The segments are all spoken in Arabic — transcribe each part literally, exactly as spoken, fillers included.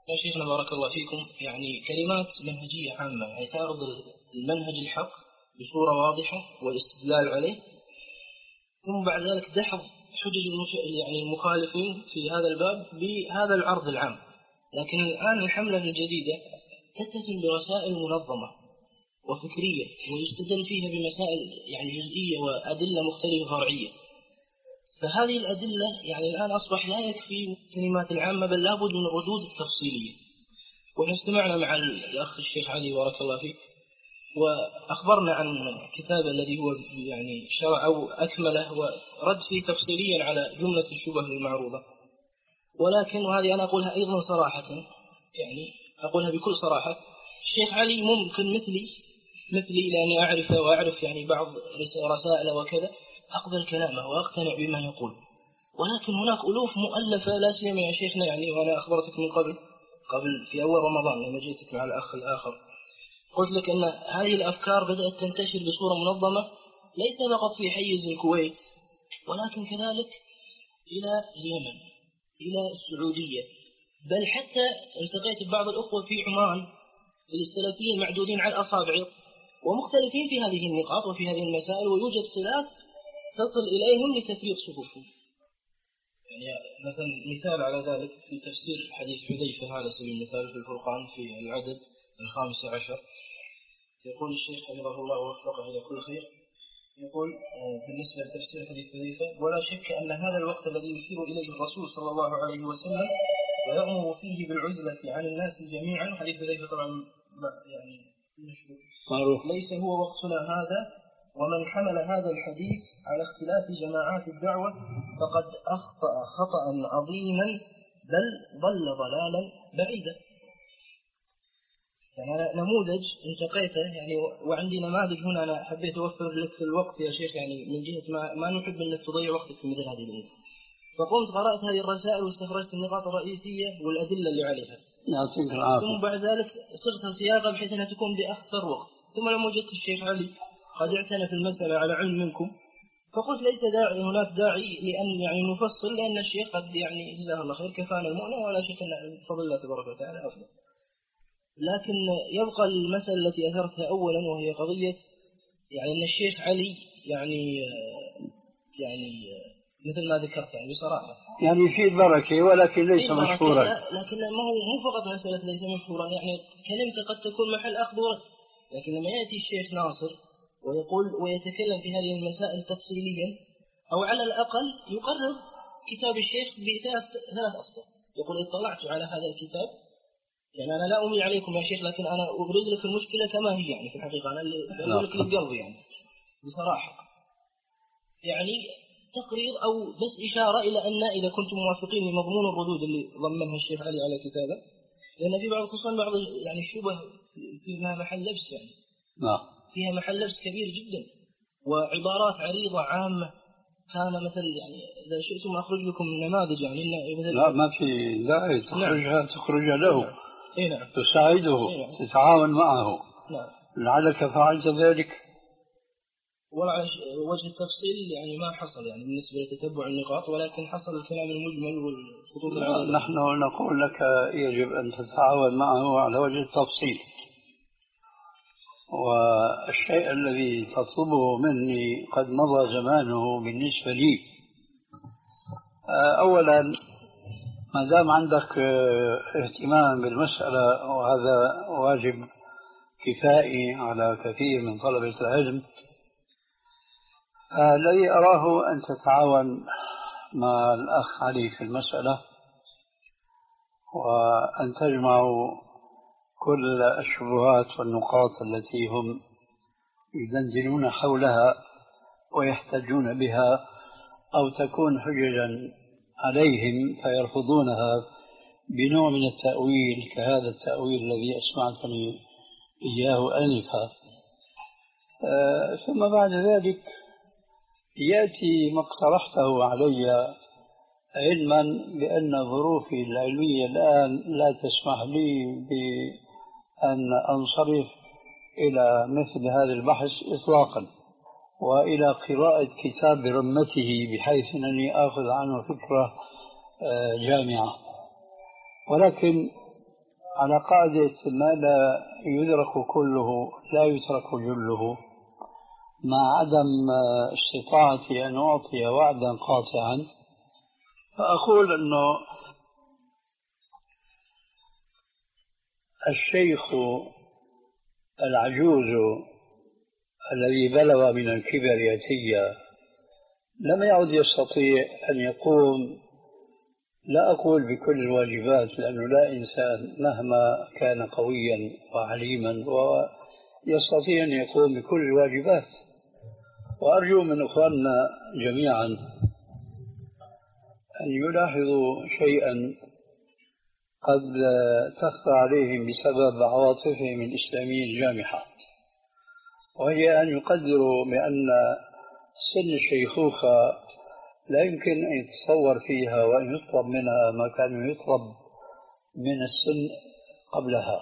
يا شيخنا بارك الله فيكم، يعني كلمات منهجية عامة يعني تعرض المنهج الحق بصورة واضحة والاستدلال عليه، ثم بعد ذلك دحض حجج يعني المخالفين في هذا الباب بهذا العرض العام. لكن الآن الحملة الجديدة تتسم برسائل منظمة وفكرية ويستدل فيها بمسائل يعني جزئية وأدلة مختلفة فرعية. فهذه الأدلة يعني الآن أصبح لا يكفي الكلمات العامة، بل لابد من الردود التفصيلية. ونحن استمعنا مع الأخ الشيخ علي بارك الله فيك وأخبرنا عن كتاب الذي هو يعني شرع أو أكمله ورد فيه تفصيليا على جملة الشبه المعروضة. ولكن وهذه أنا أقولها أيضا صراحة، يعني أقولها بكل صراحة، الشيخ علي ممكن مثلي مثلي لأني أعرفه وأعرف يعني بعض رسائله وكذا أقبل كلامه وأقتنع بما يقول. ولكن هناك ألوف مؤلفة لا سيما يا شيخنا، يعني وأنا أخبرتك من قبل قبل في أول رمضان لما جئتك مع الأخ الآخر قلت لك أن هذه الأفكار بدأت تنتشر بصورة منظمة ليس فقط في حيز الكويت ولكن كذلك إلى اليمن إلى السعودية، بل حتى التقيت ببعض الأخوة في عمان السلفيين معدودين على الأصابع ومختلفين في هذه النقاط وفي هذه المسائل، ويوجد صلات تصل إليهم لتفريق صفوفهم. يعني مثلا مثال على ذلك في تفسير حديث حذيفة على سبيل المثال في الفرقان في العدد الخامس عشر، يقول الشيخ حفظه الله ووفقه إلى كل خير، يقول بالنسبة لتفسير حديث حذيفة: ولا شك أن هذا الوقت الذي يشير إليه الرسول صلى الله عليه وسلم ويأمر فيه بالعزلة عن الناس جميعا، حديث حذيفة طبعا يعني معروف، ليس هو وقتنا هذا، ومن حمل هذا الحديث على اختلاف جماعات الدعوة فقد أخطأ خطأ عظيما بل ضل ضلالا بعيدا. يعني أنا نموذج انتقيته يعني، وعندي نماذج هنا أنا حبيت أوفر لك في الوقت يا شيخ، يعني من جهة ما, ما نحب أنك تضيع وقتك في مثل هذه الأمور. فقمت قرأت هذه الرسائل واستخرجت النقاط الرئيسية والأدلة اللي عليها. يعطيك العافية. ثم بعد ذلك صرت صياغة بحيث أنها تكون بأخسر وقت. ثم لما وجدت الشيخ علي قد اعتنى في المسألة على علم منكم، فقلت ليس داعي هناك داعي لأن يعني نفصل، لأن الشيخ قد يعني جزاه الله خير كفانا المؤنة ولا شك أن بفضل الله تبارك وتعالى أفضل. لكن يبقى المسألة التي أثرتها أولا وهي قضية يعني أن الشيخ علي يعني يعني مثل ما ذكرت يعني بصراحة يعني في بركة ولكن ليس مشهورا. لكن ما هو مو فقط مسألة ليس مشهورا، يعني كلمته قد تكون محل أخذ ورد، لكن لما يأتي الشيخ ناصر ويقول ويتكلم في هذه المسائل تفصيليا أو على الأقل يقرر كتاب الشيخ بثلاث ثلاث أسطر، يقول اطلعت على هذا الكتاب، يعني أنا لا أملي عليكم يا شيخ لكن أنا أبرز لك المشكلة كما هي، يعني في الحقيقة أنا اللي أقول لك للقلب يعني بصراحة، يعني تقرير أو بس إشارة إلى أن إذا كنتم موافقين لمضمون الردود اللي ضمنها الشيخ علي على كتابه، لأن في بعض خصوصا بعض يعني الشبه فيها محل لبس، يعني نعم فيها محل لبس كبير جدا وعبارات عريضة عامة، كان مثل يعني إذا شئتم أخرج لكم نماذج يعني مثل لا ما في داعي تخرجها. نعم. تخرجها له. نعم. إيه نعم. تساعده. إيه نعم. تتعاون معه. نعم. لعلك فعلت ذلك. وعلى وجه التفصيل يعني ما حصل يعني بالنسبة لتتبع النقاط، ولكن حصل الكلام المجمل والخطوط العريضة. نحن نقول لك يجب أن تتعاون معه على وجه التفصيل، والشيء الذي تطلبه مني قد مضى زمانه بالنسبة لي. أولا ما دام عندك اهتمام بالمسألة وهذا واجب كفائي على كثير من طلبة العلم، الذي أراه أن تتعاون مع الأخ علي في المسألة وأن تجمعوا كل الشبهات والنقاط التي هم يدندنون حولها ويحتجون بها أو تكون حججا عليهم فيرفضونها بنوع من التأويل كهذا التأويل الذي أسمعتني إياه آنفا. آه ثم بعد ذلك يأتي ما اقترحته علي، علما بأن ظروفي العلمية الآن لا تسمح لي بأن أنصرف إلى مثل هذا البحث إطلاقا وإلى قراءة كتاب برمته بحيث أنني آخذ عنه فكرة جامعة. ولكن على قاعدة ما لا يدرك كله لا يترك جله، مع عدم استطاعتي أن أعطي وعدا قاطعا، فأقول أنه الشيخ العجوز الذي بلغ من الكبر يتيا لم يعد يستطيع أن يقوم، لا أقول بكل الواجبات لأنه لا إنسان مهما كان قويا وعليما ويستطيع أن يقوم بكل الواجبات. وأرجو من أخواننا جميعا أن يلاحظوا شيئا قد تخفى عليهم بسبب عواطفهم الإسلامية الجامحة، وهي أن يقدروا بأن سن الشيخوخة لا يمكن أن يتصور فيها وأن يطلب منها ما كان يطلب من السن قبلها.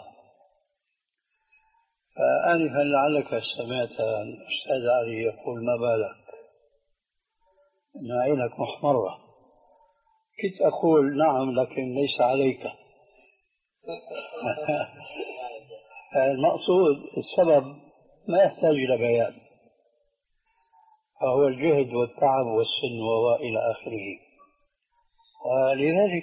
فآنفا لعلك سمعت الأستاذ علي يقول ما بالك إن عينك محمرة، كنت أقول نعم لكن ليس عليك. المقصود السبب ما يحتاج إلى بيان، فهو الجهد والتعب والسن وإلى آخره. ولذلك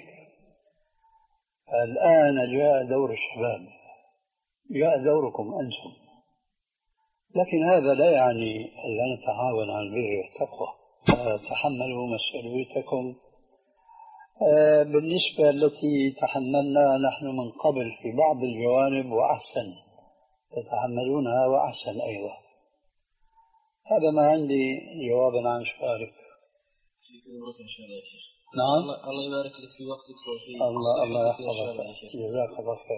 الآن جاء دور الشباب، جاء دوركم أنتم، لكن هذا لا يعني أن لا نتعاون على البر والتقوى. تحملوا مسؤوليتكم بالنسبة التي تحملنا نحن من قبل في بعض الجوانب وأحسن، تتحملونها وأحسن أيضا. هذا ما عندي جوابا عن سؤالك. إن شاء الله يا شيخ. نعم. الله, الله يبارك لك في وقتك وفي الله الله يحفظك، جزاك الله خير.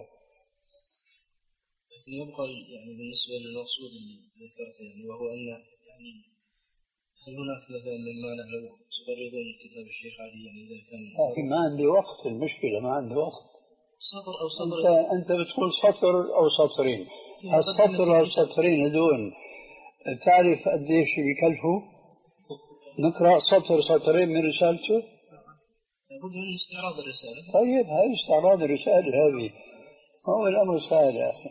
لكن يبقى يعني بالنسبة للمقصود اللي ذكرته يعني وهو أن يعني هل هناك مثلا من مانع لو تقررون كتاب الشيخ علي يعني إذا كان لكن ما عندي وقت، المشكلة ما عندي وقت. سطر أو سطر أنت, أنت بتقول سطر أو سطرين، السطر أو سطرين هذول تعرف قديش بيكلفوا؟ نقرأ سطر سطرين من رسالته؟ لابد من استعراض الرسالة. طيب هاي استعراض الرسالة هذه هو الأمر سهل يا أخي.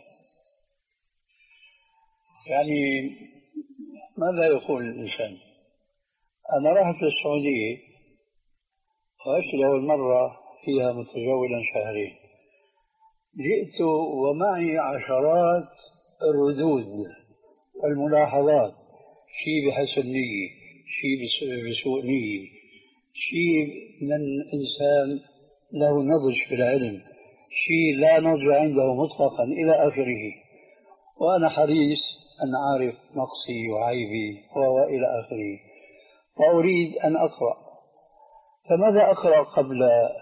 يعني ماذا يقول الإنسان؟ أنا رحت للسعودية وعشت لأول مرة فيها متجولا شهرين، جئت ومعي عشرات الردود والملاحظات، شيء بحسن نية، شيء بسوء نية، شيء من إنسان له نضج في العلم، شيء لا نضج عنده مطلقا إلى آخره، وأنا حريص أن أعرف نقصي وعيبي وإلى آخره، وأريد أن أقرأ. فماذا أقرأ قبل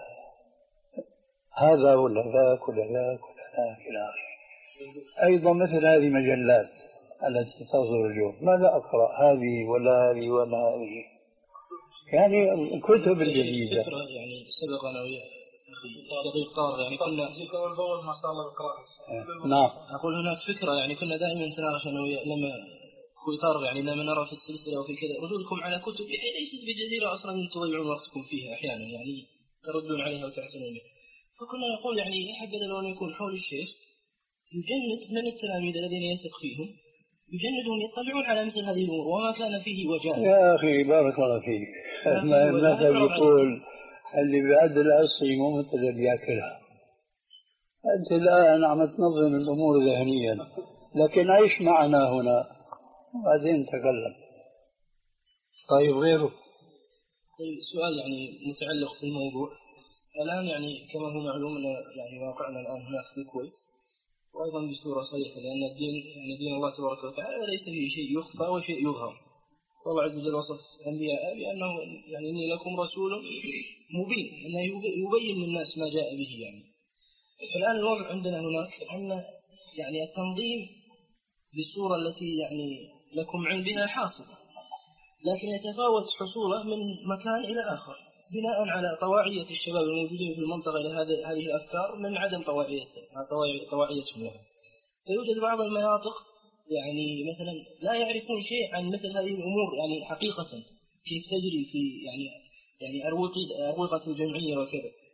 هذا ولا ذاك ولا ذاك ولا ذاك إلى آخره؟ أيضا مثل هذه المجلات التي تصدر اليوم، ماذا أقرأ هذه ولا هذه ولا هذه؟ يعني الكتب الجديدة يعني سبق أنا ويا أخي دقيق طارق يعني كنا أول ما صار القراءة. نعم. أقول هناك فكرة يعني كنا دائما نتناقش أنا ويا لما أخوي طارق يعني لما نرى في السلسلة وفي كذا ردودكم على كتب يعني ليست بجديرة أصلا تضيعون وقتكم فيها أحيانا يعني تردون عليها وتعتنون بها. فكنا نقول يعني حبذا لو أن يكون حول الشيخ يجند من التلاميذ الذين يثق فيهم، يجندهم يطلعون على مثل هذه الأمور وما كان فيه وجاه. يا أخي بارك الله فيك. المثل يقول اللي بيعد العصي مو مثل اللي بياكلها. أنت الآن عم تنظم الأمور ذهنيا، لكن عيش معنا هنا وبعدين تكلم. طيب غيره. طيب سؤال يعني متعلق في الموضوع. الآن يعني كما هو معلوم أن يعني واقعنا الآن هناك في الكويت وأيضا بصورة صريحة، لأن الدين يعني دين الله تبارك وتعالى ليس فيه شيء يخفى وشيء يظهر. والله عز وجل وصف الأنبياء بأنه يعني إني لكم رسول مبين، أنه يبين للناس ما جاء به يعني. فالآن الوضع عندنا هناك أن يعني التنظيم بالصورة التي يعني لكم علم بها حاصل، لكن يتفاوت حصوله من مكان إلى آخر بناء على طواعية الشباب الموجودين في المنطقة لهذه هذه الأفكار من عدم طواعيتها طواعيتهم لها. فيوجد بعض المناطق يعني مثلا لا يعرفون شيء عن مثل هذه الأمور يعني حقيقة كيف تجري في يعني يعني أروقة أروقة الجمعية وكذا.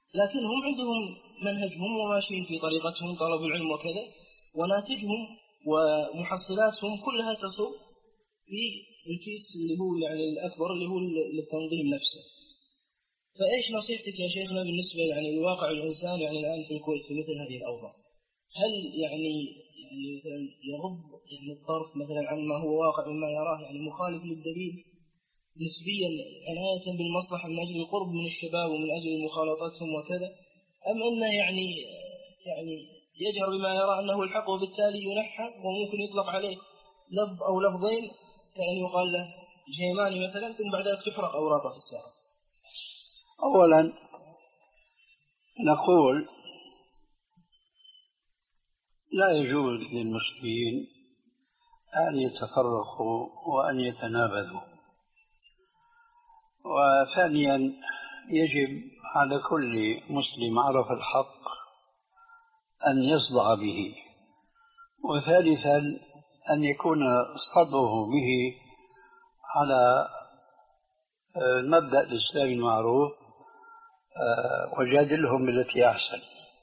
لكن هم عندهم منهجهم وماشيين في طريقتهم طلب العلم وكذا، وناتجهم ومحصلاتهم كلها تصب في الكيس اللي هو يعني الأكبر اللي هو للتنظيم نفسه. فإيش نصيحتك يا شيخنا بالنسبة يعني لواقع الإنسان يعني الآن في الكويت في مثل هذه الأوضاع؟ هل يعني يعني مثلا يغض يعني الطرف مثلا عن ما هو واقع مما يراه يعني مخالف للدليل نسبيا عناية بالمصلحة من أجل القرب من الشباب ومن أجل مخالطتهم وكذا، أم أنه يعني يعني يجهر بما يرى أنه الحق وبالتالي ينحى وممكن يطلق عليه لفظ أو لفظين كأن يقال له جيماني مثلا ثم بعد ذلك تحرق أوراقه في الساعة؟ أولا نقول لا يجوز للمسلمين أن يتفرقوا وأن يتنابذوا. وثانيا يجب على كل مسلم عرف الحق أن يصدع به. وثالثا أن يكون صدعه به على المبدأ الإسلامي المعروف وجادلهم بالتي أحسن.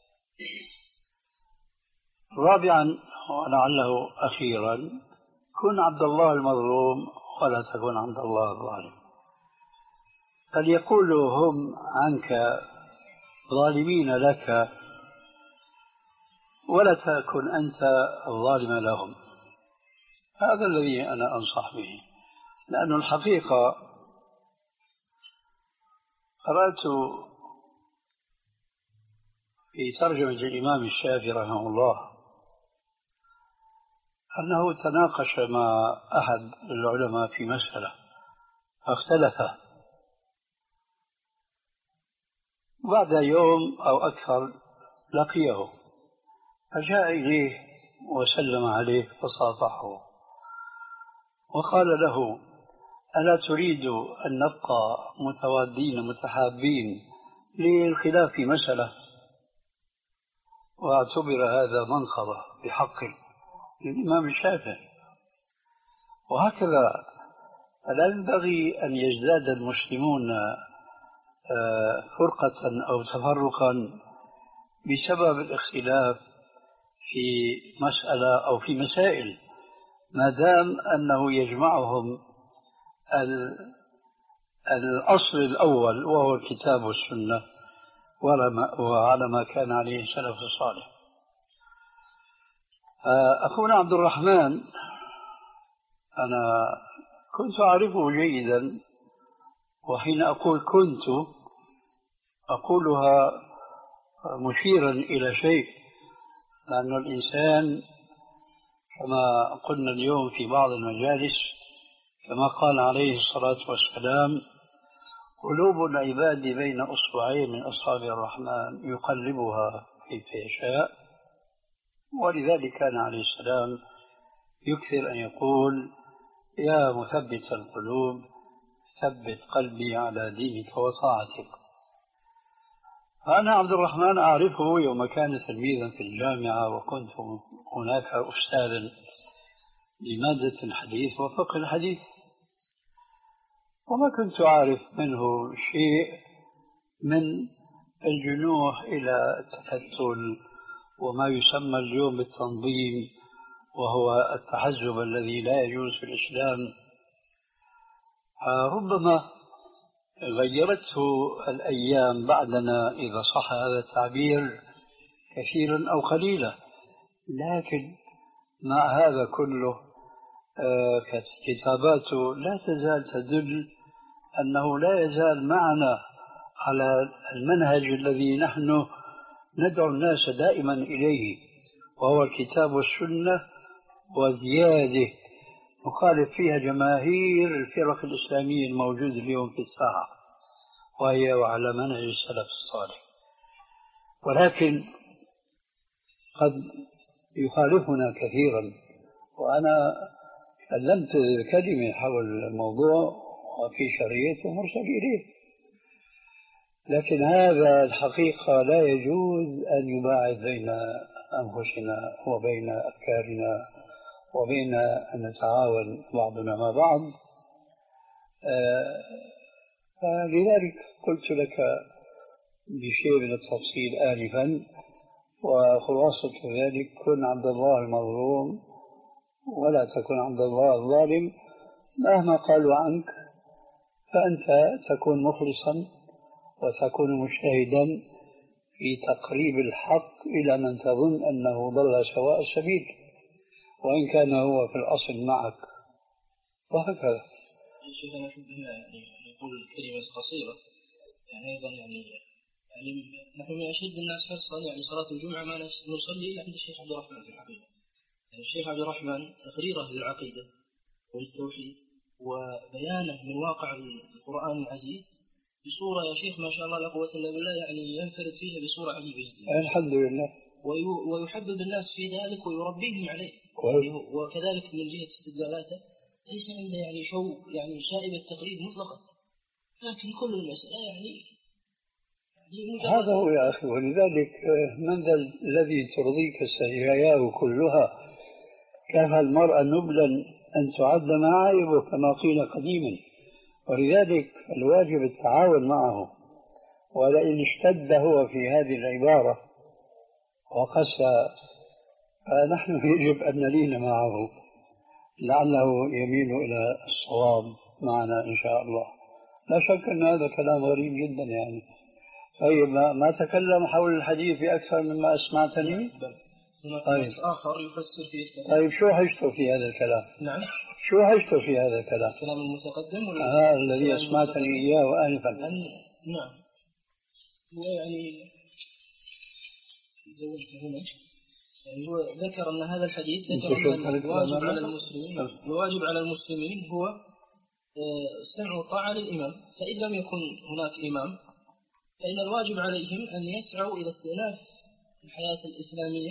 رابعا ولعله أخيرا كن عبد الله المظلوم ولا تكن عبد الله الظالم. فليقولوا هم عنك ظالمين لك ولا تكن أنت الظالم لهم. هذا الذي أنا أنصح به، لأن الحقيقة قرأت في ترجمة الإمام الشافعي رحمه الله أنه تناقش مع أحد العلماء في مسألة فاختلف، بعد يوم أو أكثر لقيه فجاء إليه وسلم عليه فصافحه وقال له: ألا تريد أن نبقى متوادين متحابين للخلاف في مسألة؟ واعتبر هذا منقبة بحق للإمام الشافعي. وهكذا لا ينبغي أن يزداد المسلمون فرقة أو تفرقا بسبب الاختلاف في مسألة أو في مسائل، ما دام أنه يجمعهم الأصل الأول وهو الكتاب والسنة وعلى ما كان عليه السلف الصالح. أخونا عبد الرحمن أنا كنت أعرفه جيدا، وحين أقول كنت أقولها مشيرا إلى شيء، لأن الإنسان كما قلنا اليوم في بعض المجالس كما قال عليه الصلاة والسلام: قلوب العباد بين أصبعين من أصابع الرحمن يقلبها كيف يشاء. ولذلك كان عليه السلام يكثر أن يقول: يا مثبت القلوب ثبت قلبي على دينك وطاعتك. أنا عبد الرحمن أعرفه يوم كان تلميذا في الجامعة، وكنت هناك أستاذا لمادة الحديث وفقه الحديث، وما كنت أعرف منه شيء من الجنوح إلى التفتل وما يسمى اليوم بالتنظيم، وهو التحزب الذي لا يجوز في الإسلام. ربما غيرته الأيام بعدنا إذا صح هذا التعبير كثيرا أو قليلا، لكن مع هذا كله كتاباته لا تزال تدل أنه لا يزال معنا على المنهج الذي نحن ندعو الناس دائما إليه، وهو الكتاب والسنة، وزيادة نخالف فيها جماهير الفرق الإسلامية الموجودة اليوم في الساحة، وهي وعلى منهج السلف الصالح. ولكن قد يخالفنا كثيرا، وأنا كلمت كلمة حول الموضوع وفي شريط ومرسل إليه، لكن هذا الحقيقة لا يجوز أن يباعد بين أنفسنا وبين أفكارنا وبين أن نتعاون بعضنا مع بعض. آه لذلك قلت لك بشيء من التفصيل آنفا، وخلاصة ذلك: كن عبد الله المظلوم ولا تكن عبد الله الظالم. مهما قالوا عنك فأنت تكون مخلصا وتكون مجتهدا في تقريب الحق إلى من تظن أنه ضل سواء السبيل، وإن كان هو في الأصل معك، وهكذا. شيخ أنا أحب هنا يعني نقول كلمة قصيرة، يعني أيضا يعني يعني نحن من أشد الناس حرصا يعني صلاة الجمعة ما نصلي عند الشيخ عبد الرحمن في الحقيقة. يعني الشيخ عبد الرحمن تقريره للعقيدة والتوحيد وبيانه من واقع القرآن العزيز بصورة يا شيخ ما شاء الله لا قوة إلا بالله، يعني ينفرد فيها بصورة عجيبة جدا. الحمد لله. ويحبب الناس في ذلك ويربيهم عليه. وكذلك من جهة استدلالاته ليس عنده يعني شو يعني شائبة التقليد مطلقا، لكن كل المسألة يعني, يعني هذا هو يا أخي. ولذلك من ذا الذي ترضيك سجاياه كلها؟ كفى المرء نبلا أن تعد معايبه كما قيل قديما. ولذلك الواجب التعاون معه، ولئن اشتد هو في هذه العبارة وقسى فنحن يجب أن نلين معه لعله يميل إلى الصواب معنا إن شاء الله. لا شك أن هذا كلام غريب جدا يعني. طيب ما تكلم حول الحديث بأكثر مما أسمعتني؟ طيب. آخر يفسر فيه. طيب شو حجته في هذا الكلام؟ نعم. شو حجته في هذا الكلام؟ الكلام المتقدم ولا آه الذي أسمعتني إياه آنفا. نعم. ويعني زوجت هنا يعني هو ذكر أن هذا الحديث ذكر أن الواجب على المسلمين الواجب على المسلمين هو سمع الطاعة للإمام، فإن لم يكن هناك إمام فإن الواجب عليهم أن يسعوا إلى استئناف الحياة الإسلامية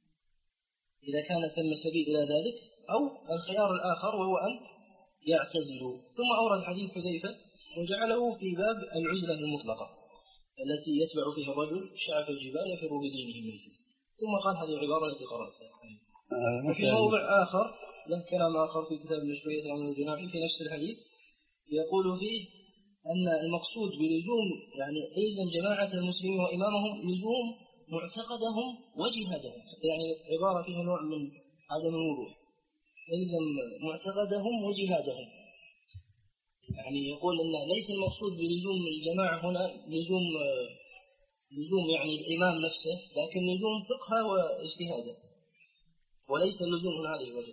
إذا كان ثم سبيل إلى ذلك، أو الخيار الآخر وهو أن يعتزلوا. ثم أورد حديث حذيفة وجعله في باب العزلة المطلقة التي يتبع فيها الرجل شعف الجبال يفر بدينه من الفتن، ثم قال هذه العبارة التي قرأتها. وفي موضع آخر له كلام آخر في كتاب المشروعية عن الجناحي في نفس الحديث يقول فيه أن المقصود بلزوم يعني إلزم جماعة المسلمين وإمامهم لزوم معتقدهم وجهادهم، يعني عبارة فيها نوع من عدم الوضوح. إلزم معتقدهم وجهادهم، يعني يقول أن ليس المقصود بلزوم الجماعة هنا لزوم لزوم يعني الإمام نفسه، لكن لزوم فقهه واجتهاده، وليس اللزوم هنا عليه وجه.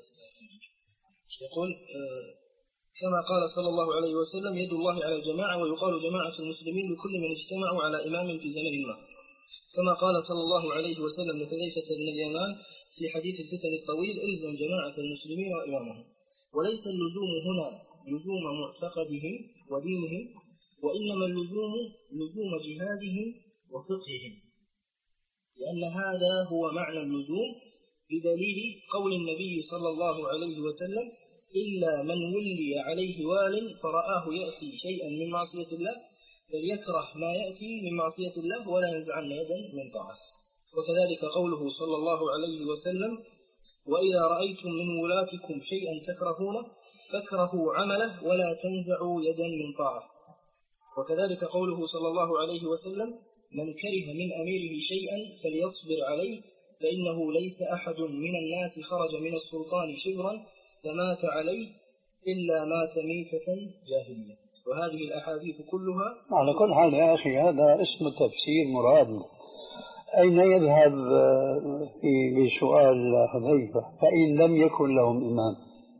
يقول كما قال صلى الله عليه وسلم يد الله على الجماعة، ويقال جماعة المسلمين لكل من اجتمعوا على إمام في زمن ما، كما قال صلى الله عليه وسلم لحذيفة بن اليمان في حديث الفتن الطويل إلزم جماعة المسلمين وإمامهم. وليس اللزوم هنا لزوم معتقدهم ودينهم، وإنما اللزوم لزوم جهادهم وفقههم، لأن هذا هو معنى اللزوم بدليل قول النبي صلى الله عليه وسلم إلا من ولي عليه وال فرآه يأتي شيئا من معصية الله فليكره ما يأتي من معصية الله ولا ينزعن يدا من طاعة. وكذلك قوله صلى الله عليه وسلم وإذا رأيتم من ولاتكم شيئا تكرهونه فاكرهوا عمله ولا تنزعوا يدا من طاعة. وكذلك قوله صلى الله عليه وسلم من كره من أميره شيئا فليصبر عليه فإنه ليس أحد من الناس خرج من السلطان شبرا فمات عليه إلا مات ميتة جاهلية. وهذه الأحاديث كلها على كل حال يا أخي هذا اسم تفسير مراد. أين يذهب في بسؤال حذيفة فإن لم يكن لهم إمام؟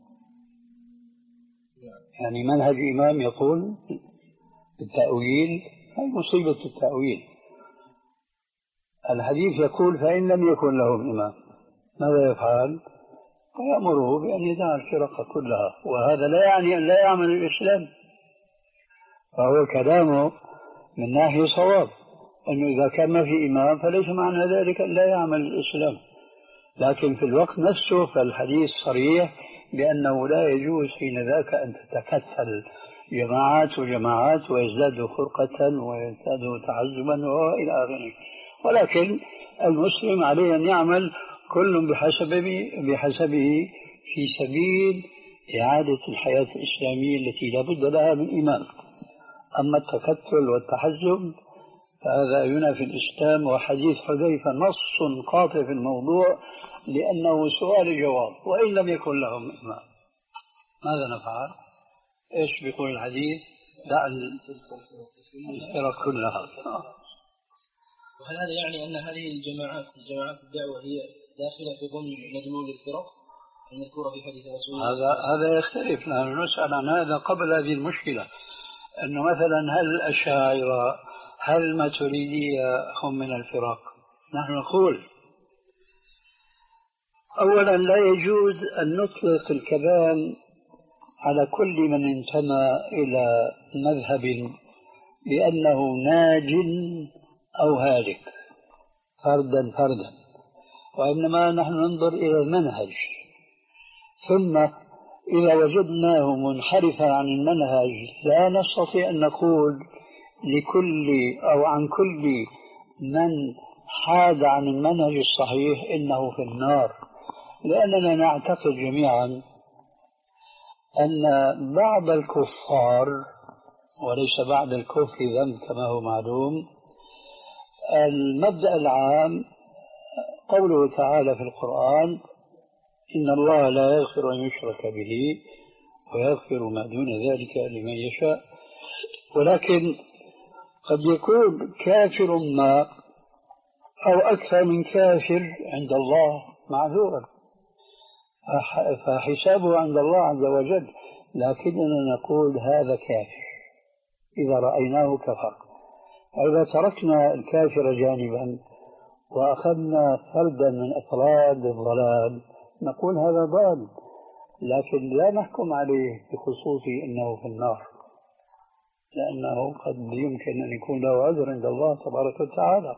يعني منهج إمام يقول التأويل، هي مصيبة التأويل. الحديث يقول فإن لم يكن لهم إمام ماذا يفعل؟ ويأمره بأن يدع الفرق كلها، وهذا لا يعني أن لا يعمل الإسلام، فهو كلامه من ناحية صواب أنه إذا كان ما في إمام فليس معنى ذلك أن لا يعمل الإسلام، لكن في الوقت نفسه فالحديث صريح بأنه لا يجوز حين ذاك أن تتكتل جماعات وجماعات ويزداد فرقة ويزداد تعزما وإلى آخره. ولكن المسلم عليه أن يعمل كل بحسبه بحسبه في سبيل إعادة الحياة الإسلامية التي لا بد لها من إمام. أما التكتل والتحزب فهذا ينافي الإسلام، وحديث حذيفة نص قاطع في الموضوع لأنه سؤال جواب وإن لم يكن لهم إمام. ماذا نفعل؟ إيش بيقول الحديث؟ دع الفرق كلها. وهل هذا يعني أن هذه الجماعات جماعات الدعوة هي داخلة في ضمن مدلول الفرق المذكورة في حديث رسول الله؟ هذا هذا يختلف، نحن نسأل عن هذا قبل هذه المشكلة، أنه مثلا هل الأشاعرة هل الماتريدية هم من الفرق؟ نحن نقول أولا لا يجوز أن نطلق الكلام على كل من انتمى إلى مذهب بأنه ناج أو هالك فردا فردا، وإنما نحن ننظر إلى المنهج، ثم إذا وجدناه منحرفا عن المنهج لا نستطيع أن نقول لكل أو عن كل من حاد عن المنهج الصحيح إنه في النار، لأننا نعتقد جميعا أن بعض الكفار، وليس بعد الكفر ذنب كما هو معلوم، المبدأ العام قوله تعالى في القرآن إن الله لا يغفر أن يشرك به ويغفر ما دون ذلك لمن يشاء، ولكن قد يكون كافر ما أو أكثر من كافر عند الله معذورا، فحسابه عند الله عز وجل، لكننا نقول هذا كافر إذا رأيناه كفر. إذا تركنا الكافر جانبا وأخذنا فردا من أفراد الضلال نقول هذا ضال، لكن لا نحكم عليه بخصوص أنه في النار، لأنه قد يمكن أن يكون له عذر عند الله تبارك وتعالى.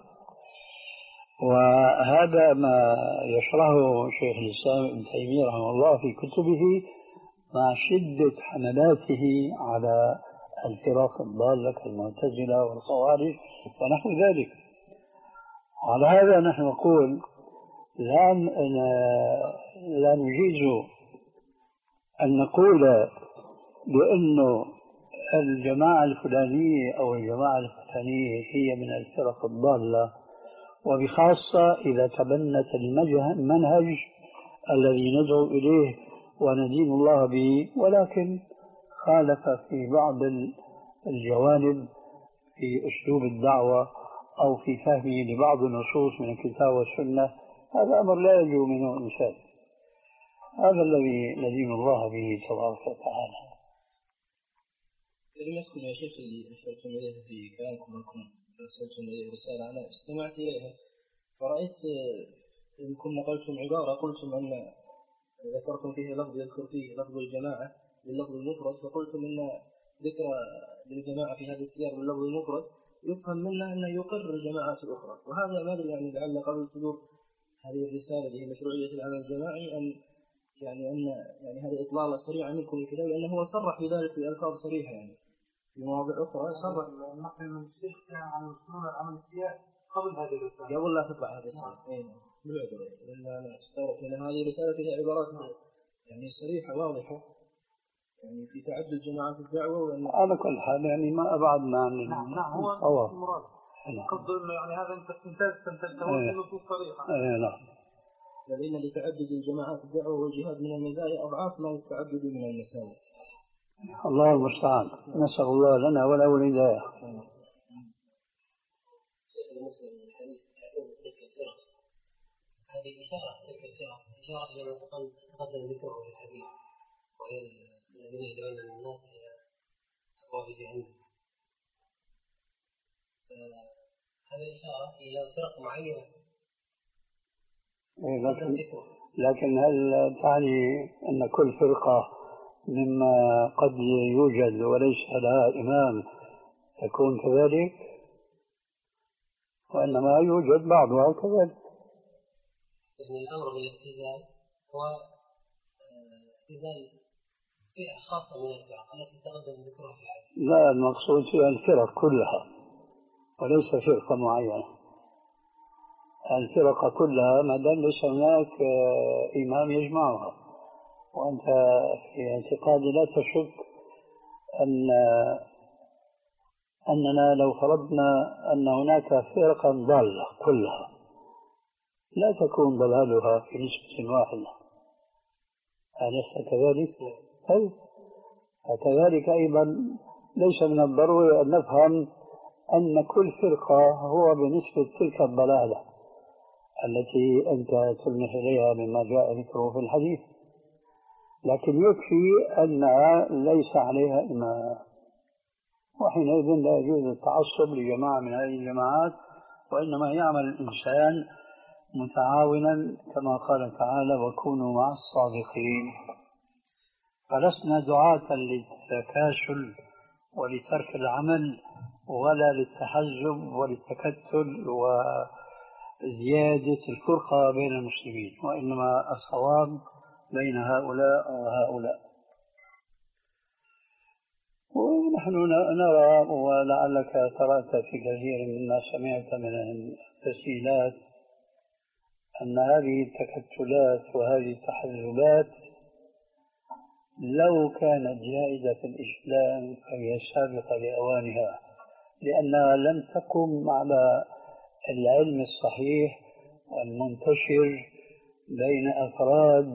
وهذا ما يشرحه شيخ الإسلام ابن تيمية رحمه الله في كتبه مع شدة حملاته على الفرق الضالة كالمعتزلة والخوارج ونحو ذلك. على هذا نحن نقول لا لا نجيز أن نقول بأنه الجماعة الفلانية أو الجماعة الفلانية هي من الفرق الضالة، وبخاصة إذا تبنت المنهج الذي ندعو إليه وندين الله به، ولكن خالف في بعض الجوانب في أسلوب الدعوة أو في فهمه لبعض النصوص من الكتاب والسنة، هذا أمر لا ينجو منه إنسان. هذا الذي ندين الله به تبارك وتعالى. لم يكن يا شيخ اللي أشرتم إليه في كلامكم أنكم أرسلتم إليه رسالة، أنا استمعت إليها فرأيت إنكم نقلتم عبارة قلتم أن ذكرتم فيه لفظ يذكر فيه لفظ الجماعة باللفظ المفرد، فقلتم أن ذكر للجماعة في هذا السياق باللفظ المفرد يفهم منه أنه يقر الجماعات الأخرى، وهذا ما أدري يعني لعل قبل صدور هذه الرسالة اللي هي مشروعية العمل الجماعي أن يعني أن يعني هذه إطلالة سريعة منكم الكتاب، لأنه هو صرح بذلك بألفاظ صريحة يعني في مواضع أخرى صرح. نحن من الشيخ كان عن مسؤول العمل السياسي قبل هذه الرسالة قبل لا تطلع هذه الرسالة. أي نعم بالعذر، لأن أنا استغربت لأن هذه الرسالة فيها عبارات يعني صريحة واضحة يعني في تعدد جماعات الدعوة، وأن على كل حال يعني ما أبعدنا عن نعم نعم هو الصواب. المراد قصد إنه يعني هذا أنت استنتاج استنتجته في نصوص صريحة. أي نعم. لأن لتعدد الجماعات الدعوة والجهاد من المزايا أضعاف ما للتعدد من المساوئ. الله المستعان، نسأل الله لنا وله الهداية. هذه إشارة تلك الفرق إشارة إلى ما تقدم ذكره في الحديث، وهي الذين يدعون الناس إلى أبواب جهنم. هذا إشارة إلى فرق معينة. لكن لكن هل تعني أن كل فرقة مما قد يوجد وليس لها إمام تكون كذلك؟ وإنما يوجد بعضها كذلك. يعني الأمر بالاعتزال هو اعتزال فئة خاصة من الفرق التي تقدم ذكرها في الحديث. لا، المقصود فيها الفرق كلها وليس فرقة معينة. الفرق كلها ما دام ليس هناك إمام يجمعها، وأنت في اعتقادي لا تشك أن أننا لو فرضنا أن هناك فرقا ضالة كلها لا تكون ضلالها في نسبة واحدة، أليس كذلك؟ طيب فكذلك أيضا ليس من الضروري أن نفهم أن كل فرقة هو بنسبة تلك الضلالة التي أنت تلمح إليها مما جاء ذكره في الحديث، لكن يكفي أنها ليس عليها إمام، وحينئذ لا يجوز التعصب لجماعة من هذه الجماعات، وإنما يعمل الإنسان متعاونا كما قال تعالى وكونوا مع الصادقين. فلسنا دعاة للتكاسل ولترك العمل ولا للتحزب وللتكتل وزيادة الفرقة بين المسلمين، وإنما الصواب بين هؤلاء وهؤلاء. ونحن نرى ولعلك قرأت في كثير مما سمعت من التسجيلات أن هذه التكتلات وهذه التحزبات لو كانت جائزة في الإسلام فهي سابقة لأوانها، لأنها لم تقم على العلم الصحيح والمنتشر بين أفراد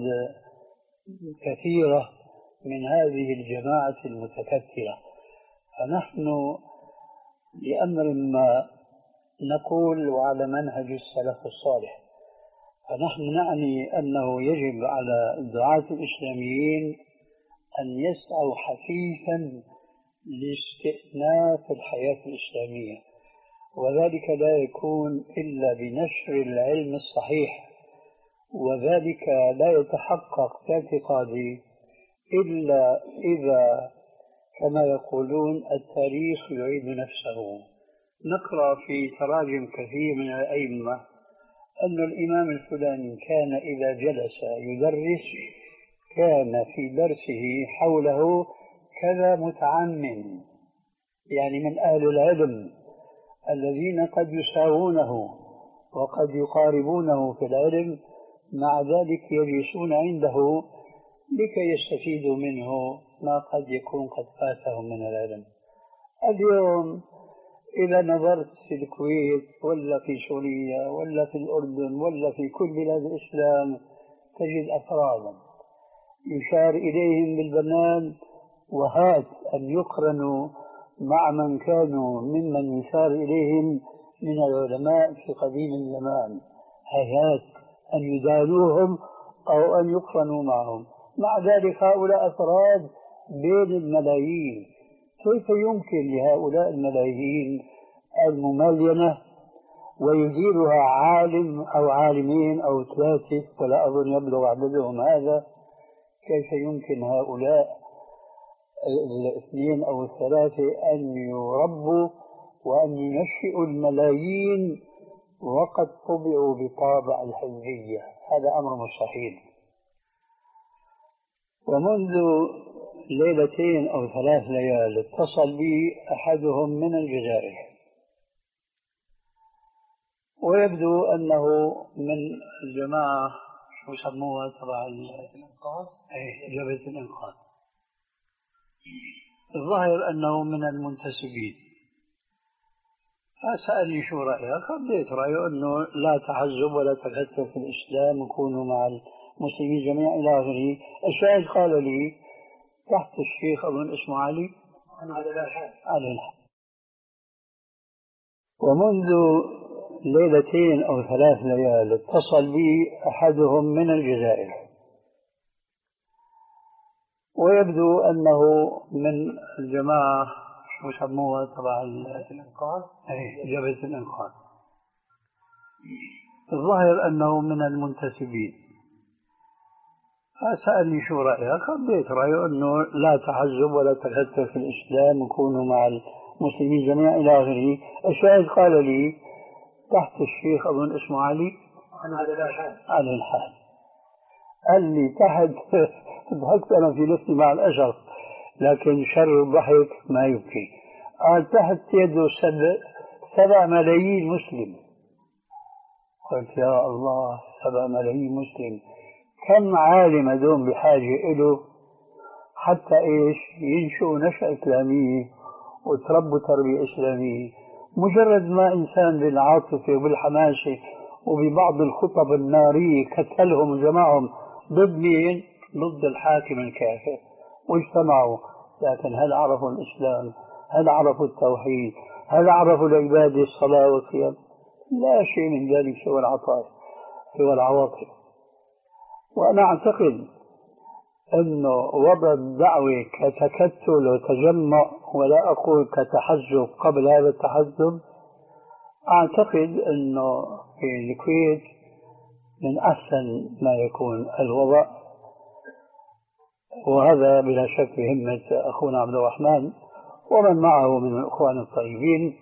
كثيرة من هذه الجماعة المتكتلة. فنحن لأمر ما نقول وعلى منهج السلف الصالح، فنحن نعني أنه يجب على الدعاة الإسلاميين أن يسعوا حثيثا لاستئناف الحياة الإسلامية، وذلك لا يكون إلا بنشر العلم الصحيح، وذلك لا يتحقق في اعتقادي إلا إذا كما يقولون التاريخ يعيد نفسه. نقرأ في تراجم كثير من الأئمة أن الإمام الفلاني كان إذا جلس يدرس كان في درسه حوله كذا متعمم، يعني من أهل العلم الذين قد يساوونه وقد يقاربونه في العلم، مع ذلك يجلسون عنده لكي يستفيدوا منه ما قد يكون قد فاتهم من العلم. اليوم إذا نظرت في الكويت ولا في سوريا ولا في الأردن ولا في كل بلاد الإسلام تجد أفرادا يشار إليهم بالبنان، وهات أن يقرنوا مع من كانوا ممن يشار إليهم من العلماء في قديم الزمان، هيهات أن يدانوهم أو أن يقرنوا معهم. مع ذلك هؤلاء أفراد بين الملايين، كيف يمكن لهؤلاء الملايين المملينة ويديرها عالم أو عالمين أو ثلاثة ولا أظن يبلغ عددهم هذا، كيف يمكن هؤلاء الاثنين أو الثلاثة أن يربوا وأن ينشئوا الملايين وقد طبعوا بطابع الحزبية؟ هذا أمر مستحيل. ومنذ ليلتين أو ثلاث ليال اتصل بي أحدهم من الجزائر، ويبدو أنه من الجماعة شو يسموها تبع الإنقاذ، جبهة الإنقاذ. الظاهر أنه من المنتسبين، فسألني شو رأيك؟ رديت رأيه أنه لا تحزب ولا تكتل في الإسلام، وكونوا مع المسلمين جميعا إلى آخره. الشاهد قال لي تحت الشيخ أظن اسمه علي علي الحق. ومنذ ليلتين أو ثلاث ليال اتصل بي أحدهم من الجزائر، ويبدو أنه من الجماعة شو يسموها تبع الإنقاذ، جبهة الإنقاذ. الظاهر أنه من المنتسبين، فسألني شو رأيك؟ رديت رأيه أنه لا تحزب ولا تكتل في الإسلام، وكونوا مع المسلمين جميعا إلى آخره. الشاهد قال لي تحت الشيخ أظن اسمه علي علي الحق، قال لي تحت ضحكت أنا في نفسي مع الأشر، لكن شر الضحك ما يبكي. قال تحت يده سبع, سبع ملايين مسلم. قلت يا الله، سبع ملايين مسلم، كم عالم هذول بحاجة له حتى إيش ينشئوا نشأة إسلامية وتربوا تربية إسلامية. مجرد ما إنسان بالعاطفة وبالحماسة وببعض الخطب النارية كتلهم وجمعهم ضد مين؟ ضد الحاكم الكافر، واجتمعوا. لكن هل عرفوا الإسلام؟ هل عرفوا التوحيد؟ هل عرفوا العبادة الصلاة والصيام؟ لا شيء من ذلك سوى العطاء، سوى العواطف. وأنا أعتقد أنه وضع الدعوة كتكتل وتجمع، ولا أقول كتحزب قبل هذا التحزب، أعتقد أنه في الكويت من أحسن ما يكون الوضع، وهذا بلا شك بهمة أخونا عبد الرحمن ومن معه من الإخوان الطيبين.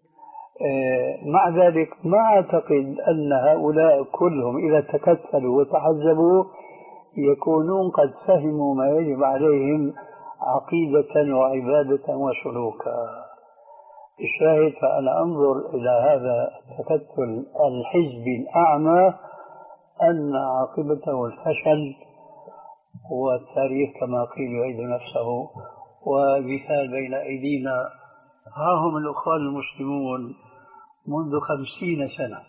مع ذلك ما أعتقد أن هؤلاء كلهم إذا تكتلوا وتحزبوا يكونون قد فهموا ما يجب عليهم عقيدة وعبادة وسلوكا. الشاهد فأنا أنظر إلى هذا التكتل الحزبي الأعمى أن عاقبته الفشل، والتاريخ كما قيل يعيد نفسه. ومثال بين أيدينا، ها هم الأخوان المسلمون منذ خمسين سنة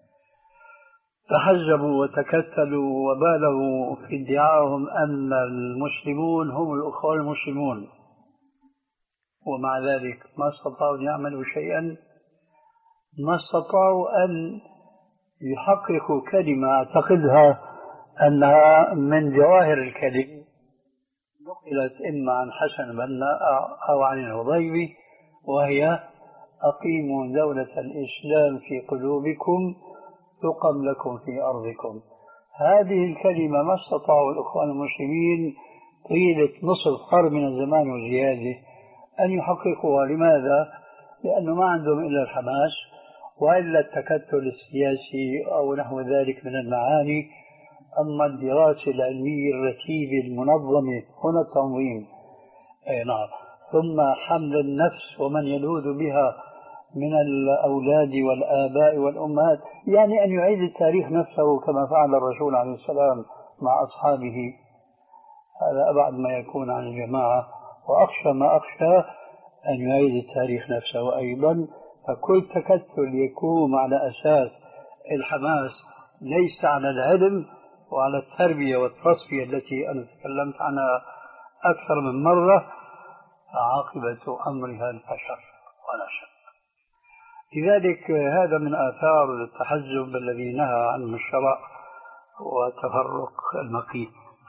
تحزبوا وتكتلوا وبالغوا في ادعائهم أن المسلمون هم الأخوان المسلمون، ومع ذلك ما استطاعوا أن يعملوا شيئا، ما استطاعوا أن يحققوا كلمة أعتقدها أنها من جواهر الكلم، نقلت إما عن حسن البنا أو عن الهضيبي، وهي أقيموا دولة الإسلام في قلوبكم تقم لكم في أرضكم. هذه الكلمة ما استطاعوا الأخوان المسلمين طيلة نصف قرن من الزمان وزيادة أن يحققوها. لماذا؟ لأنه ما عندهم إلا الحماس وإلا التكتل السياسي أو نحو ذلك من المعاني. أما الدراسة العلمية الرتيبة المنظمة هنا التنظيم، أي نعم، ثم حمل النفس ومن يلوذ بها من الأولاد والآباء والأمهات، يعني أن يعيد التاريخ نفسه كما فعل الرسول عليه السلام مع أصحابه. هذا أبعد ما يكون عن الجماعة، وأخشى ما أخشى أن يعيد التاريخ نفسه أيضا. فكل تكتل يكون على أساس الحماس ليس على العلم وعلى التربية والتصفية التي أنا تكلمت عنها أكثر من مرة، عاقبة أمرها الفشل ولا شك. لذلك هذا من آثار التحزب الذي نهى عنه الشرع وتفرق المقيت.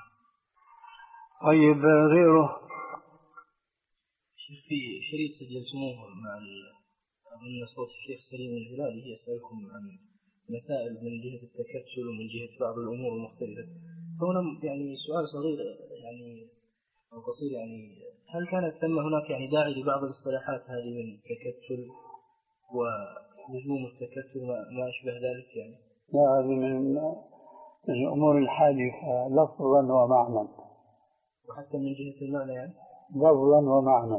طيب غيره؟ في شريط سجلتموه مع أظن صوت الشيخ سليم الهلالي يسألكم عن مسائل من جهة التكتل ومن جهة بعض الأمور المختلفة. هنا يعني سؤال صغير يعني أو قصير، يعني هل كانت ثم هناك يعني داعي لبعض الاصطلاحات هذه من التكتل ولزوم التكتل ما أشبه ذلك؟ يعني لا، هذه من الأمور الحادثة لفظا ومعنى، وحتى من جهة المعنى يعني لفظا ومعنى.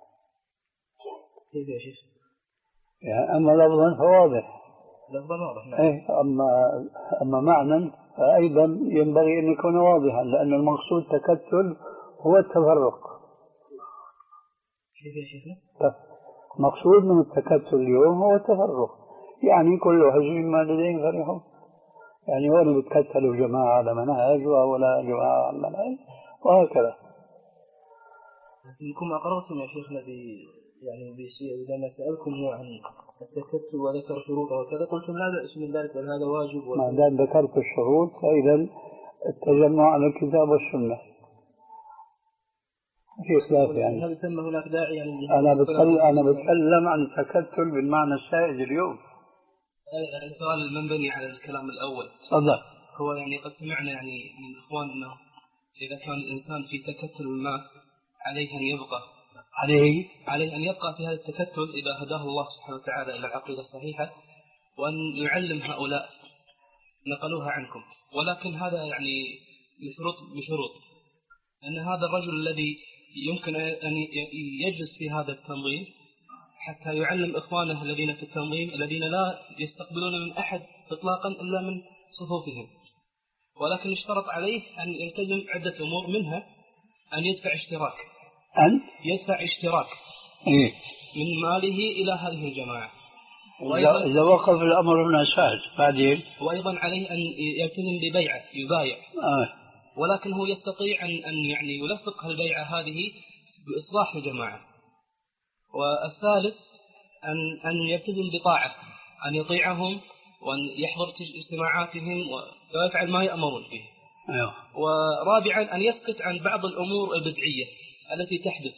كيف يا شيخ؟ يعني أما لفظا فواضح، لفظا واضح نعم. إيه، أما أما معنى فأيضا ينبغي أن يكون واضحا، لأن المقصود تكتل هو التفرق. كيف يا شيخنا؟ مقصود من التكتل اليوم هو التفرق، يعني كل حزب ما لديهم فرحون، يعني هؤلاء بتكتلوا جماعة على منهج وهؤلاء جماعة على منهج وهكذا. لكنكم أقررتم يا شيخنا ب يعني بشيء لما سألكم هو عن التكتل وذكر شروطه وكذا قلتم لا بأس من ذلك بل هذا واجب. ما دام ذكرت الشروط فإذا التجمع على الكتاب والسنة في خلاف. يعني هل ثم هناك داعي يعني أنا بتكلم أنا بتكلم عن التكتل بالمعنى السائد اليوم. السؤال المنبني على الكلام الأول تفضل. هو يعني قد سمعنا يعني من الإخوان أنه إذا كان الإنسان في تكتل ما عليه أن يبقى عليه عليه أن يبقى في هذا التكتل إذا هداه الله سبحانه وتعالى إلى العقيدة الصحيحة، وأن يعلم هؤلاء نقلوها عنكم. ولكن هذا يعني بشروط بشروط أن هذا الرجل الذي يمكن أن يجلس في هذا التنظيم حتى يعلم إخوانه الذين في التنظيم الذين لا يستقبلون من أحد إطلاقا إلا من صفوفهم، ولكن اشترط عليه أن يلتزم عدة أمور، منها أن يدفع اشتراك أن يدفع اشتراك إيه؟ من ماله إلى هذه الجماعة. إذا, إذا وقف الأمر هنا سهل. بعدين وأيضا عليه أن يلتزم ببيعة يبايع. آه. ولكن هو يستطيع أن أن يعني يلفق البيعة هذه بإصلاح الجماعة. والثالث أن أن يلتزم بطاعة، أن يطيعهم وأن يحضر اجتماعاتهم ويفعل ما يأمرون به. أيوه. ورابعا أن يسكت عن بعض الأمور البدعية التي تحدث.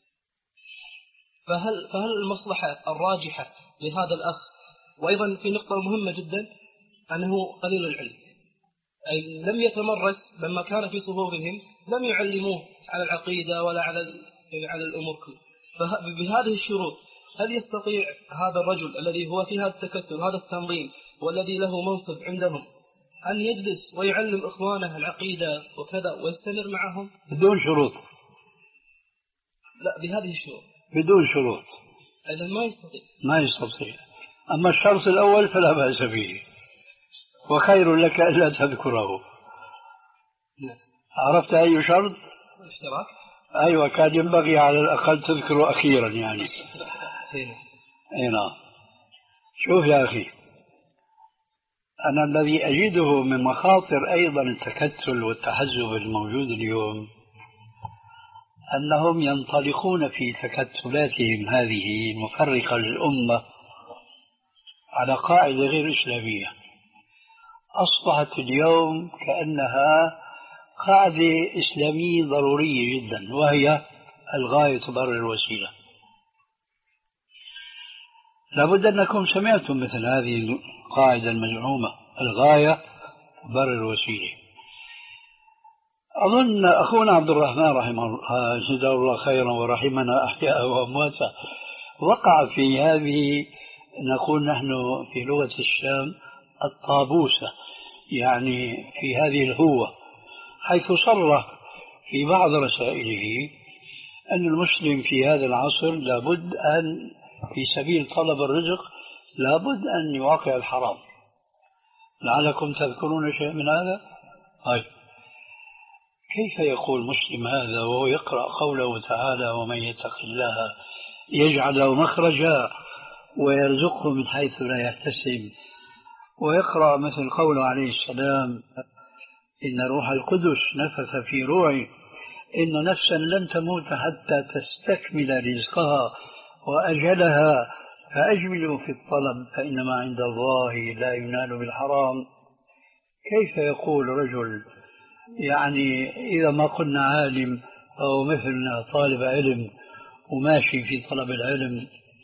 فهل فهل المصلحة الراجحة لهذا الأخ؟ وأيضا في نقطة مهمة جدا أنه قليل العلم، أي لم يتمرس لما كان في صفوفهم، لم يعلموه على العقيدة ولا على على الأمور كلها. فبهذه الشروط هل يستطيع هذا الرجل الذي هو في هذا التكتل هذا التنظيم والذي له منصب عندهم أن يجلس ويعلم إخوانه العقيدة وكذا ويستمر معهم بدون شروط؟ لا، بهذه الشروط. بدون شروط إذا ما يستطيع. ما يستطيع. أما الشرط الأول فلا بأس به، وخير لك ألا تذكره. نعم. عرفت أي شرط؟ اشتراك. أيوة، كان ينبغي على الأقل تذكره أخيرا يعني. هنا شوف يا أخي، أنا الذي أجده من مخاطر أيضا التكتل والتحزب الموجود اليوم أنهم ينطلقون في تكتلاتهم هذه المفرقة للأمة على قاعدة غير إسلامية، أصبحت اليوم كأنها قاعدة إسلامية ضرورية جدا، وهي الغاية تبرر الوسيلة. لابد أنكم سمعتم مثل هذه القاعدة المزعومة، الغاية تبرر الوسيلة. أظن أخونا عبد الرحمن رحمه الله جزاه الله خيرا ورحمنا أحياء وأمواتا وقع في هذه، نقول نحن في لغة الشام الطابوسة، يعني في هذه الهوة، حيث صرح في بعض رسائله أن المسلم في هذا العصر لابد أن في سبيل طلب الرزق لابد أن يواقع الحرام. لعلكم تذكرون شيء من هذا؟ طيب، كيف يقول مسلم هذا وهو يقرأ قوله تعالى ومن يتق الله يجعل له مخرجا ويرزقه من حيث لا يحتسب، ويقرأ مثل قوله عليه السلام إن روح القدس نفث في روعي إن نفسا لن تموت حتى تستكمل رزقها وأجلها فأجملوا في الطلب فإنما عند الله لا ينال بالحرام. كيف يقول رجل يعني إذا ما قلنا عالم أو مثلنا طالب علم وماشي في طلب العلم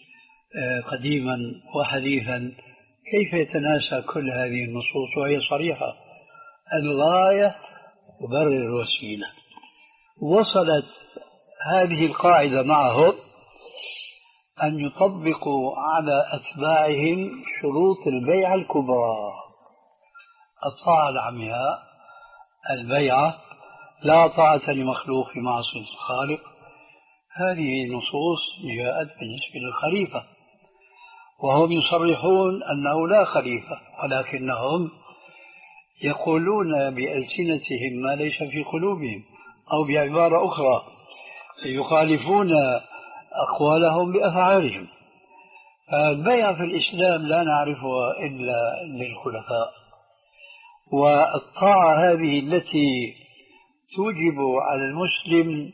قديما وحديثا، كيف يتناسى كل هذه النصوص وهي صريحة؟ الغاية تبرر الوسيلة. وصلت هذه القاعدة معهم أن يطبقوا على أتباعهم شروط البيعة الكبرى: الطاعة العمياء، البيعة، لا طاعة لمخلوق في معصية الخالق. هذه نصوص جاءت بالنسبة للخليفة، وهم يصرحون أنه لا خليفة، ولكنهم يقولون بألسنتهم ما ليس في قلوبهم، أو بعبارة أخرى يخالفون أقوالهم بأفعالهم. البيعة في الإسلام لا نعرفها إلا للخلفاء، والطاعة هذه التي توجب على المسلم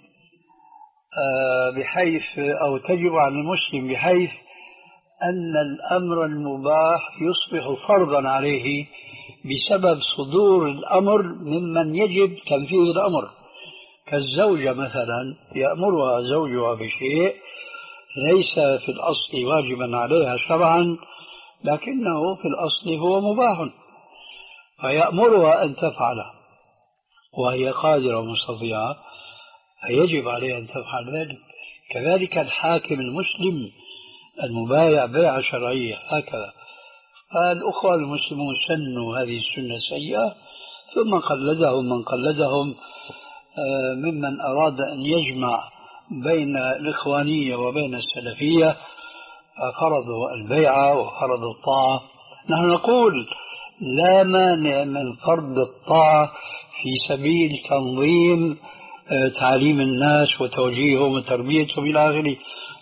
بحيث أو تجب على المسلم بحيث أن الأمر المباح يصبح فرضا عليه بسبب صدور الأمر ممن يجب تنفيذ الأمر، كالزوجة مثلا يأمرها زوجها بشيء ليس في الأصل واجبا عليها شرعا، لكنه في الأصل هو مباح، فيأمرها أن تفعله وهي قادرة ومستطيعة، فيجب عليها أن تفعل ذلك. كذلك الحاكم المسلم المبايع بيعة شرعية هكذا. فالأخوة المسلمون سنوا هذه السنة السيئة، ثم قلدهم من قلدهم ممن أراد أن يجمع بين الإخوانية وبين السلفية، فرضوا البيعة وفرضوا الطاعة. نحن نقول لا مانع من فرض الطاعة في سبيل تنظيم تعليم الناس وتوجيههم وتربيتهم إلى آخره،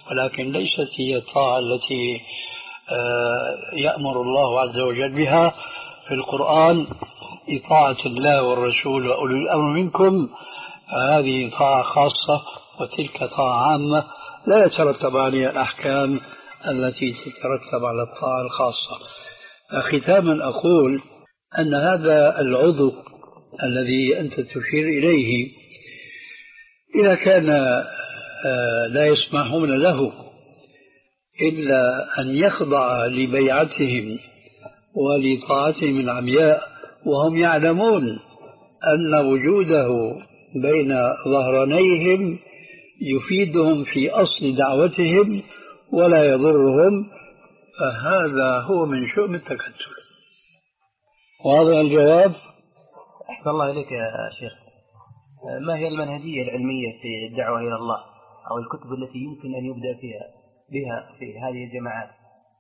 ولكن ليست هي الطاعة التي يأمر الله عز وجل بها في القرآن. طاعة الله والرسول وأولي الأمر منكم، هذه طاعة خاصة وتلك طاعة عامة لا يترتب عليها الأحكام التي تترتب على الطاعة الخاصة. ختاما أقول أن هذا العضو الذي أنت تشير إليه إذا كان لا يسمحون له إلا أن يخضع لبيعتهم ولطاعتهم العمياء وهم يعلمون أن وجوده بين ظهرانيهم يفيدهم في أصل دعوتهم ولا يضرهم، فهذا هو من شؤم التكتل. واضح الجواب؟ أحسن الله إليك يا شيخ. ما هي المنهجية العلمية في الدعوة إلى الله أو الكتب التي يمكن أن يبدأ فيها بها في هذه الجماعات؟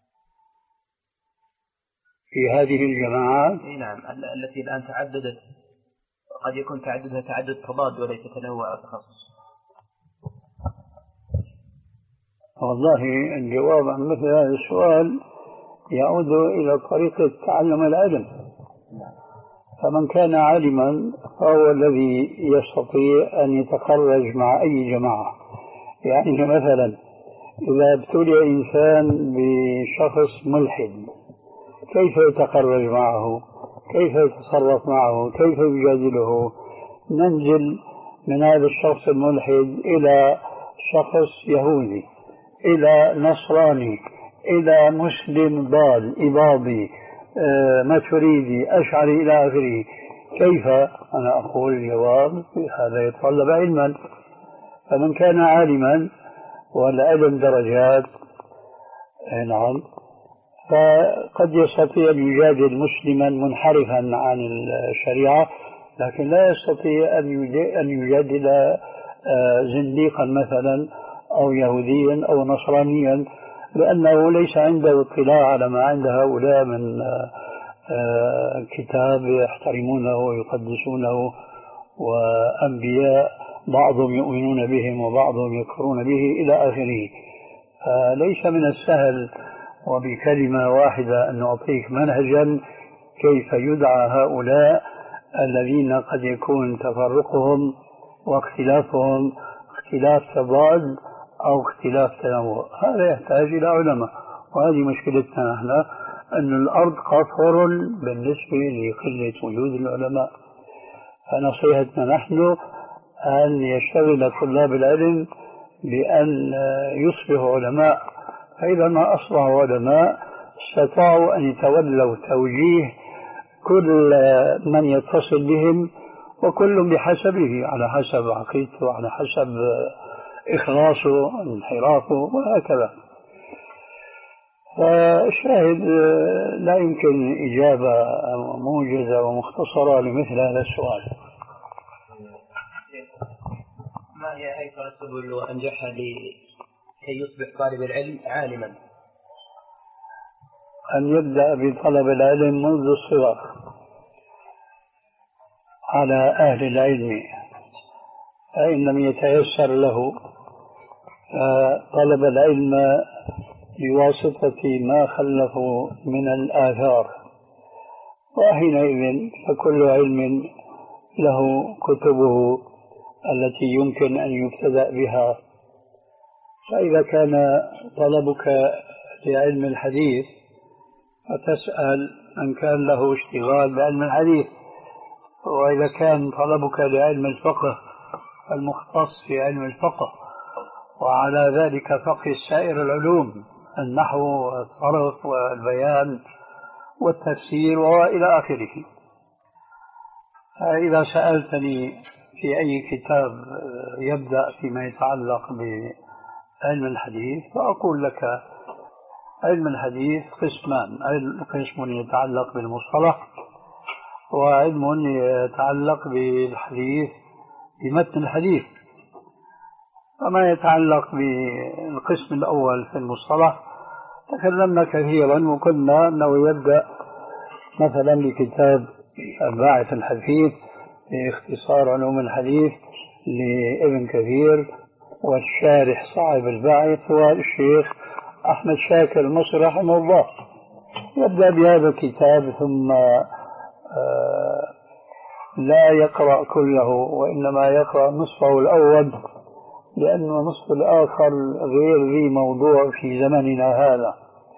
في هذه الجماعات؟ نعم، التي الآن تعددت، قد يكون تعددها تعدد تضاد وليس تنوع أو تخصص. والله الجواب عن مثل هذا السؤال يعود إلى طريقة تعلم العلم. فمن كان عالما فهو الذي يستطيع أن يتخرج مع أي جماعة. يعني مثلا إذا ابتلي إنسان بشخص ملحد كيف يتخرج معه؟ كيف يتصرف معه؟ كيف يجادله؟ ننزل من هذا الشخص الملحد إلى شخص يهودي، إلى نصراني، إلى مسلم ضال إباضي آه، ماتريدي أشعري إلى آخره. كيف؟ أنا أقول الجواب هذا يتطلب علما. فمن كان عالما والعلم درجات، نعم، فقد يستطيع أن يجادل مسلما منحرفا عن الشريعة، لكن لا يستطيع أن يجادل زنديقا مثلا أو يهوديا أو نصرانيا، لأنه ليس عنده اطلاع على ما عند هؤلاء من كتاب يحترمونه ويقدسونه وأنبياء بعضهم يؤمنون بهم وبعضهم يكفرون به إلى آخره. فليس من السهل وبكلمة واحدة أن نعطيك منهجا كيف يدعى هؤلاء الذين قد يكون تفرقهم واختلافهم اختلاف تضاد أو اختلاف تنوع. هذا يحتاج إلى علماء، وهذه مشكلتنا نحن، أن الأرض قفر بالنسبة لقلة وجود العلماء. فنصيحتنا نحن أن يشتغل طلاب العلم بأن يصبحوا علماء، فإذا ما أصبحوا علماء استطاعوا أن يتولوا توجيه كل من يتصل بهم، وكل بحسبه، على حسب عقيدته وعلى حسب إخلاصه انحرافه وهكذا. فالشاهد لا يمكن إجابة موجزة ومختصرة لمثل هذا السؤال. ما هي أيسر السبل وأنجحها لكي يصبح طالب العلم عالما؟ أن يبدأ بطلب العلم منذ الصغر على أهل العلم، فإن لم يتيسر له طلب العلم بواسطة ما خلفوا من الآثار، وحينئذ فكل علم له كتبه التي يمكن أن يبتدأ بها. فإذا كان طلبك لعلم الحديث فتسأل من كان له اشتغال بعلم الحديث، وإذا كان طلبك لعلم الفقه المختص في علم الفقه، وعلى ذلك فقه سائر العلوم، النحو والصرف والبيان والتفسير وإلى آخره. إذا سألتني في أي كتاب يبدأ فيما يتعلق بعلم الحديث فأقول لك علم الحديث قسمان: قسم يتعلق بالمصطلح، وعلم يتعلق بالحديث بمتن الحديث. وما يتعلق بالقسم الأول في المصطلح تكلمنا كثيرا وقلنا أنه يبدأ مثلا بكتاب الباعث الحثيث باختصار علوم الحديث لابن كثير، والشارح صاحب الباعث هو الشيخ أحمد شاكر المصري رحمه الله. يبدأ بهذا الكتاب ثم لا يقرأ كله وإنما يقرأ نصفه الأول، لأن النصف الآخر غير ذي موضوع في زمننا هذا.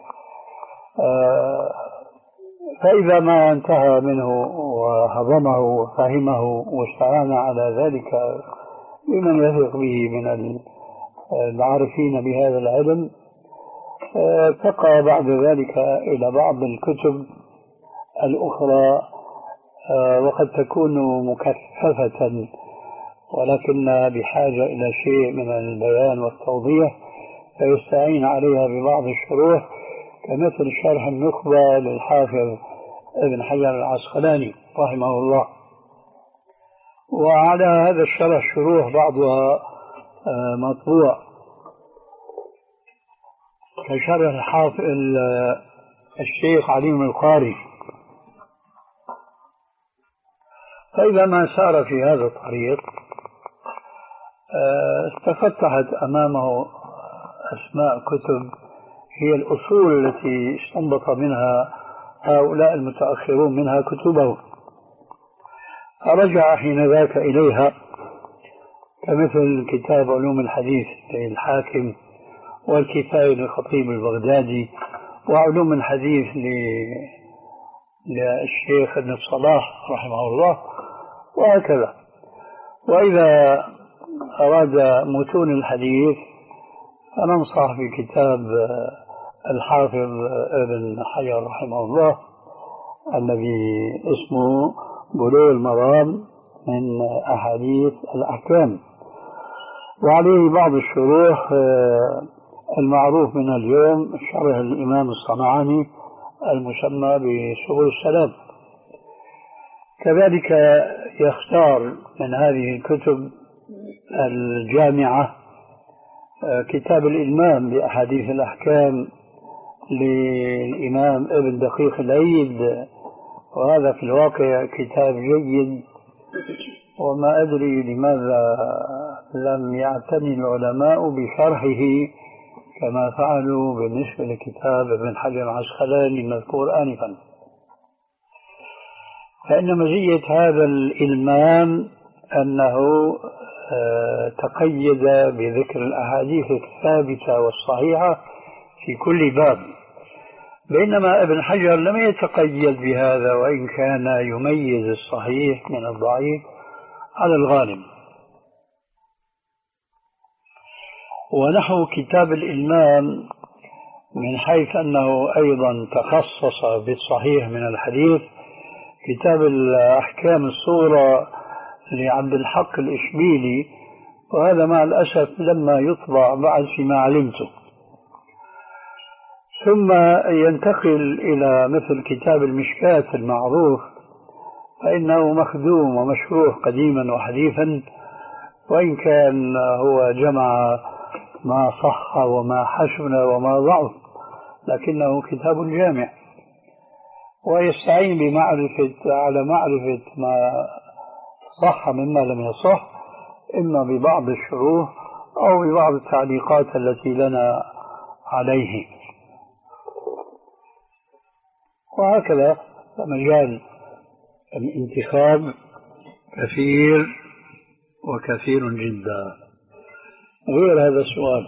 فإذا ما انتهى منه وهضمه وفهمه واستعان على ذلك بمن يثق به من العارفين بهذا العلم، ارتقى بعد ذلك إلى بعض الكتب الأخرى وقد تكون مكثفة ولكن بحاجة إلى شيء من البيان والتوضيح، فيستعين عليها ببعض الشروح كمثل شرح النخبة للحافظ ابن حجر العسقلاني رحمه الله. وعلى هذا الشرح شروح بعضها مطبوع كشرح الحافظ الشيخ عليم القاري. فإذا ما سار في هذا الطريق استفتحت أمامه أسماء كتب هي الأصول التي استنبط منها هؤلاء المتأخرون منها كتبه، فرجع حين ذاك إليها كمثل كتاب علوم الحديث للحاكم، والكفاية للخطيب البغدادي، وعلوم الحديث للشيخ ابن الصلاح رحمه الله، وهكذا. وإذا أراد متون الحديث فننصح بكتاب الحافظ ابن حجر رحمه الله الذي اسمه بلوغ المرام من أحاديث الأحكام، وعليه بعض الشروح المعروف من اليوم شرح الإمام الصنعاني المسمى بسبل السلام. كذلك يختار من هذه الكتب الجامعة كتاب الإلمام بأحاديث الأحكام للإمام ابن دقيق العيد، وهذا في الواقع كتاب جيد، وما أدري لماذا لم يعتني العلماء بشرحه كما فعلوا بالنسبة لكتاب ابن حجر العسقلاني المذكور آنفا. فإن مزية هذا الإلمام أنه تقيد بذكر الأحاديث الثابتة والصحيحة في كل باب، بينما ابن حجر لم يتقيد بهذا، وإن كان يميز الصحيح من الضعيف على الغالب. ونحو كتاب الإلمام من حيث أنه أيضا تخصص بالصحيح من الحديث، كتاب الأحكام الصغرى لعبد الحق الإشبيلي، وهذا مع الأسف لما يطبع بعد فيما علمته. ثم ينتقل إلى مثل كتاب المشكاة المعروف، فإنه مخدوم ومشروح قديما وحديثا، وإن كان هو جمع ما صح وما حسن وما ضعف، لكنه كتاب جامع، ويستعين بمعرفة على معرفة ما صح مما لم يصح، إما ببعض الشروح أو ببعض التعليقات التي لنا عليه، وهكذا. مجال الانتخاب كثير وكثير جدا. غير هذا السؤال.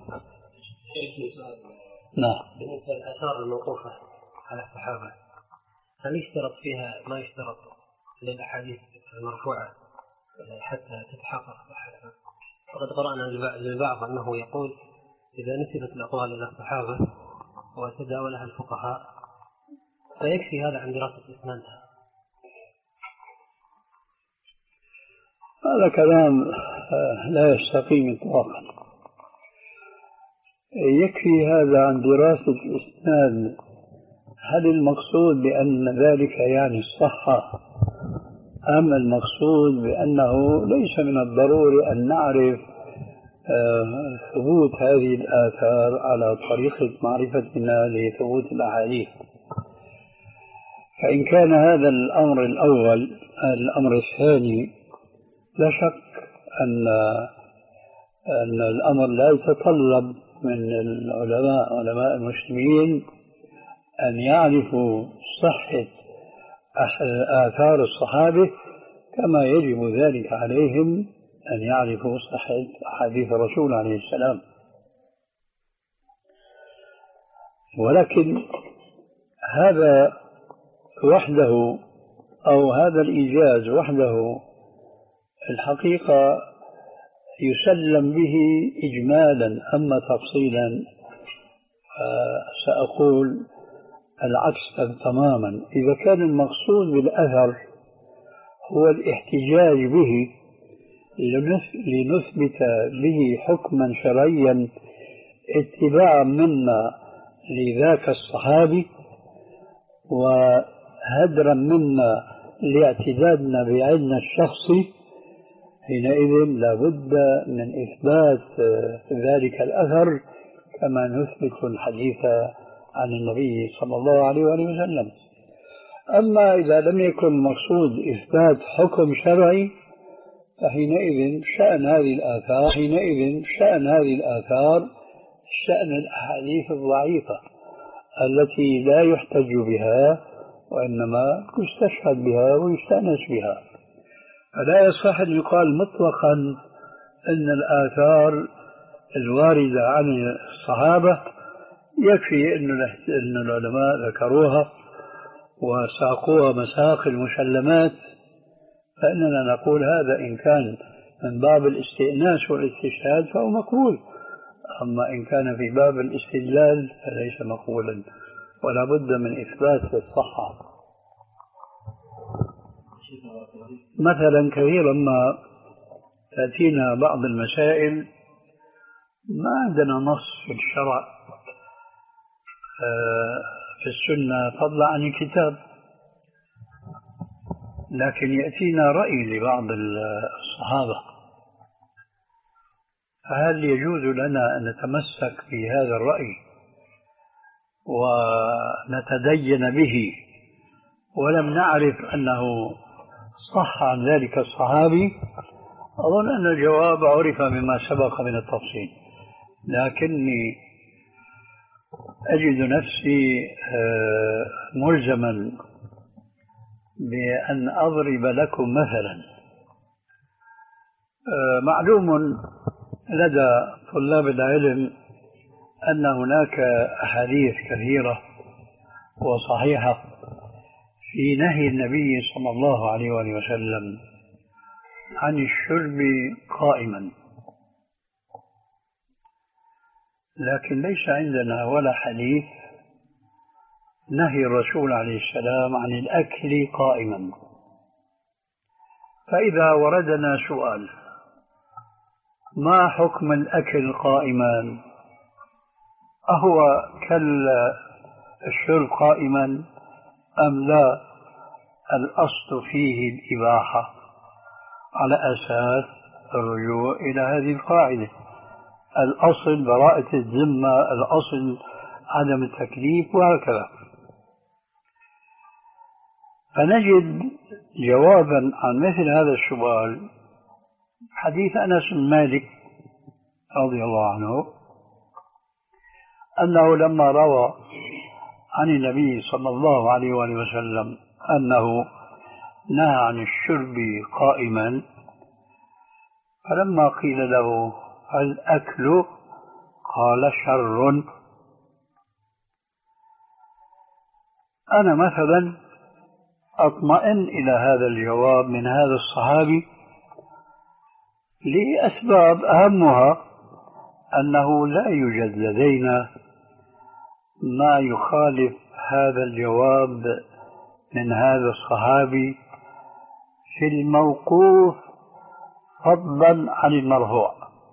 نعم. بالنسبة للآثار الموقوفة على الصحابة، هل يشترط فيها ما يشترط للأحاديث المرفوعة حتى تتحقق صحتها؟ وقد قرأنا للبعض أنه يقول إذا نسبت الأقوال إلى الصحابة وتداولها الفقهاء فيكفي هذا عن دراسة إسنادها. هذا كلام لا يستقيم إطلاقا. يكفي هذا عن دراسة الإسناد. هل المقصود بأن ذلك يعني الصحة، أم المقصود بأنه ليس من الضروري أن نعرف ثبوت هذه الآثار على طريقة معرفتنا لثبوت الأحاديث؟ فإن كان هذا الأمر الأول، الأمر الثاني لا شك أن أن الأمر لا يتطلب من العلماء علماء المسلمين أن يعرفوا صحة آثار الصحابة كما يجب ذلك عليهم أن يعرفوا صحة أحاديث الرسول عليه السلام. ولكن هذا وحده أو هذا الإيجاز وحده الحقيقة يسلم به إجمالا، أما تفصيلا سأقول العكس تماما. إذا كان المقصود بالأثر هو الاحتجاج به لنثبت به حكما شرعيا اتباعا منا لذاك الصحابي وهدرا منا لاعتدادنا بعلمنا الشخصي، حينئذ لابد من إثبات ذلك الأثر كما نثبت الحديث عن النبي صلى الله عليه وآله وسلم. أما إذا لم يكن المقصود إثبات حكم شرعي فحينئذ شأن هذه الآثار حينئذ شأن هذه الآثار شأن الأحاديث الضعيفة التي لا يحتج بها وإنما يستشهد بها ويستأنس بها. فلا يصح أن يقال مطلقا أن الآثار الواردة عن الصحابة يكفي أن العلماء ذكروها وساقوها مساق المسلمات، فإننا نقول هذا إن كان من باب الاستئناس والاستشهاد فهو مقبول، أما إن كان في باب الاستدلال فليس مقبولا، ولا بد من إثبات الصحة. مثلا كثيرا ما تأتينا بعض المسائل ما عندنا نص في الشرع في السنة فضلا عن الكتاب، لكن يأتينا رأي لبعض الصحابة، فهل يجوز لنا أن نتمسك بهذا الرأي ونتدين به ولم نعرف أنه صح عن ذلك الصحابي؟ أظن أن الجواب عرف مما سبق من التفصيل، لكني أجد نفسي ملزما بأن أضرب لكم مثلا. معلوم لدى طلاب العلم أن هناك أحاديث كثيرة وصحيحة في نهي النبي صلى الله عليه وسلم عن الشرب قائما، لكن ليس عندنا ولا حديث نهي الرسول عليه السلام عن الأكل قائما. فإذا وردنا سؤال ما حكم الأكل قائما، أهو كالشرب قائما أم لا؟ الأصل فيه الإباحة على أساس الرجوع إلى هذه القاعدة، الأصل براءة الذمة، الأصل عدم التكليف، وهكذا. فنجد جوابا عن مثل هذا السؤال حديث أنس بن مالك رضي الله عنه أنه لما روى عن النبي صلى الله عليه وآله وسلم أنه نهى عن الشرب قائما، فلما قيل له الأكل قال شر. أنا مثلا أطمئن إلى هذا الجواب من هذا الصحابي لأسباب أهمها أنه لا يوجد لدينا ما يخالف هذا الجواب من هذا الصحابي في الموقوف فضلا عن المرفوع،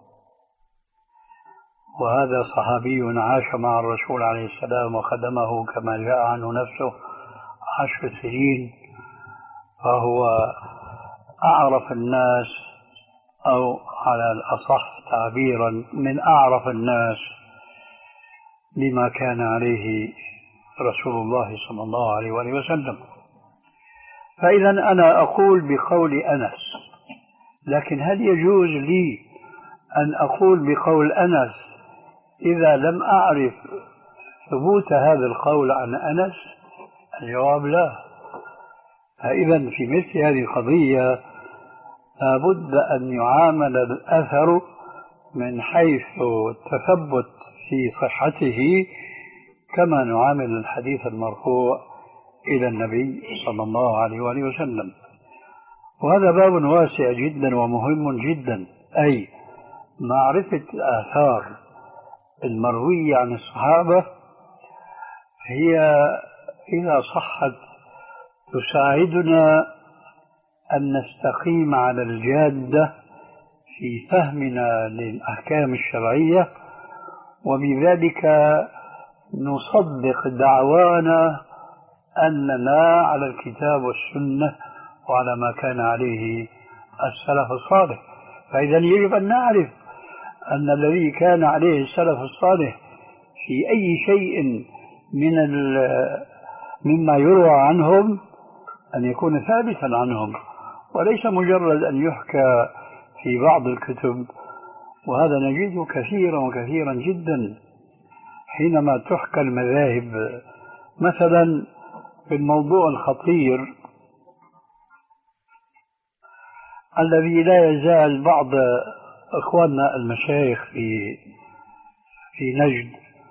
وهذا صحابي عاش مع الرسول عليه السلام وخدمه كما جاء عنه نفسه عشر سنين، فهو أعرف الناس أو على الأصح تعبيرا من أعرف الناس بما كان عليه رسول الله صلى الله عليه وآله وسلم. فإذا أنا أقول بقول أنس، لكن هل يجوز لي أن أقول بقول أنس إذا لم أعرف ثبوت هذا القول عن أنس؟ الجواب لا. فإذا في مثل هذه القضية لابد أن يعامل الأثر من حيث التثبت في صحته كما نعامل الحديث المرفوع إلى النبي صلى الله عليه وآله وسلم. وهذا باب واسع جدا ومهم جدا، أي معرفة الآثار المروية عن الصحابة هي إذا صحت تساعدنا أن نستقيم على الجادة في فهمنا للأحكام الشرعية، وبذلك نصدق دعوانا أننا على الكتاب والسنة وعلى ما كان عليه السلف الصالح. فإذا يجب أن نعرف أن الذي كان عليه السلف الصالح في أي شيء من مما يروى عنهم أن يكون ثابتا عنهم، وليس مجرد أن يحكى في بعض الكتب. وهذا نجده كثيرا وكثيرا جدا حينما تحكى المذاهب. مثلا في الموضوع الخطير الذي لا يزال بعض إخواننا المشايخ في في نجد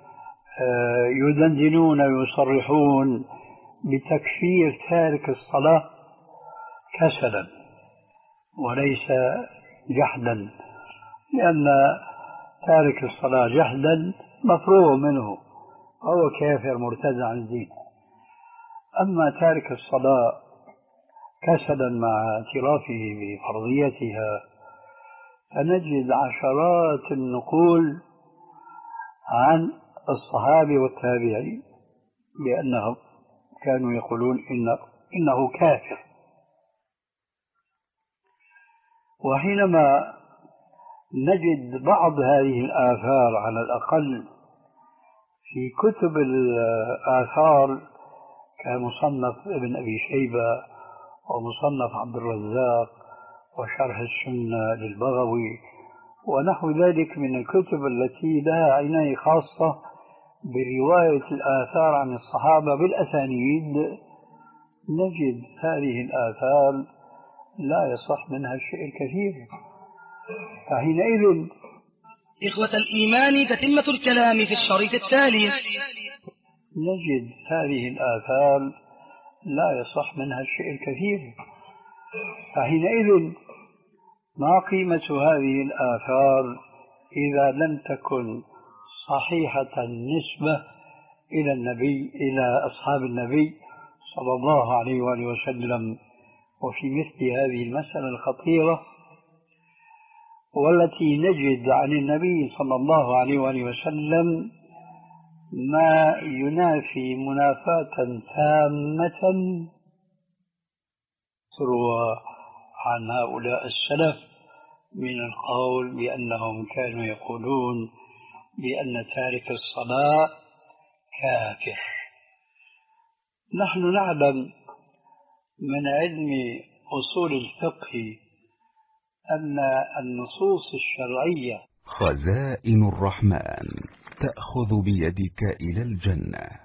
يدندنون ويصرحون بتكفير تارك الصلاة كسلا وليس جحدا، لأن تارك الصلاة جحدا مفروغ منه وهو كافر مرتد عن الدين. أما تارك الصلاة كسلا مع اعترافه بفرضيتها فنجد عشرات النقول عن الصحابة والتابعين بأنهم كانوا يقولون إن إنه كافر. وحينما نجد بعض هذه الآثار على الأقل في كتب الآثار كمصنف ابن أبي شيبة ومصنف عبد الرزاق وشرح السنة للبغوي ونحو ذلك من الكتب التي لها عناية خاصة برواية الآثار عن الصحابة بالأسانيد، نجد هذه الآثار لا يصح منها الشيء الكثير. فحينئذ إخوة الإيمان تتمة الكلام في الشريط التالي نجد هذه الآثار لا يصح منها الشيء الكثير. فحينئذ ما قيمة هذه الآثار إذا لم تكن صحيحة النسبة إلى النبي إلى أصحاب النبي صلى الله عليه وآله وسلم؟ وفي مثل هذه المسألة الخطيرة والتي نجد عن النبي صلى الله عليه وآله وسلم ما ينافي منافاة تامة تروى عن هؤلاء السلف من القول بأنهم كانوا يقولون بأن تارك الصلاة كافر. نحن نعلم من علم أصول الفقه أن النصوص الشرعية خزائن الرحمن تأخذ بيدك إلى الجنة.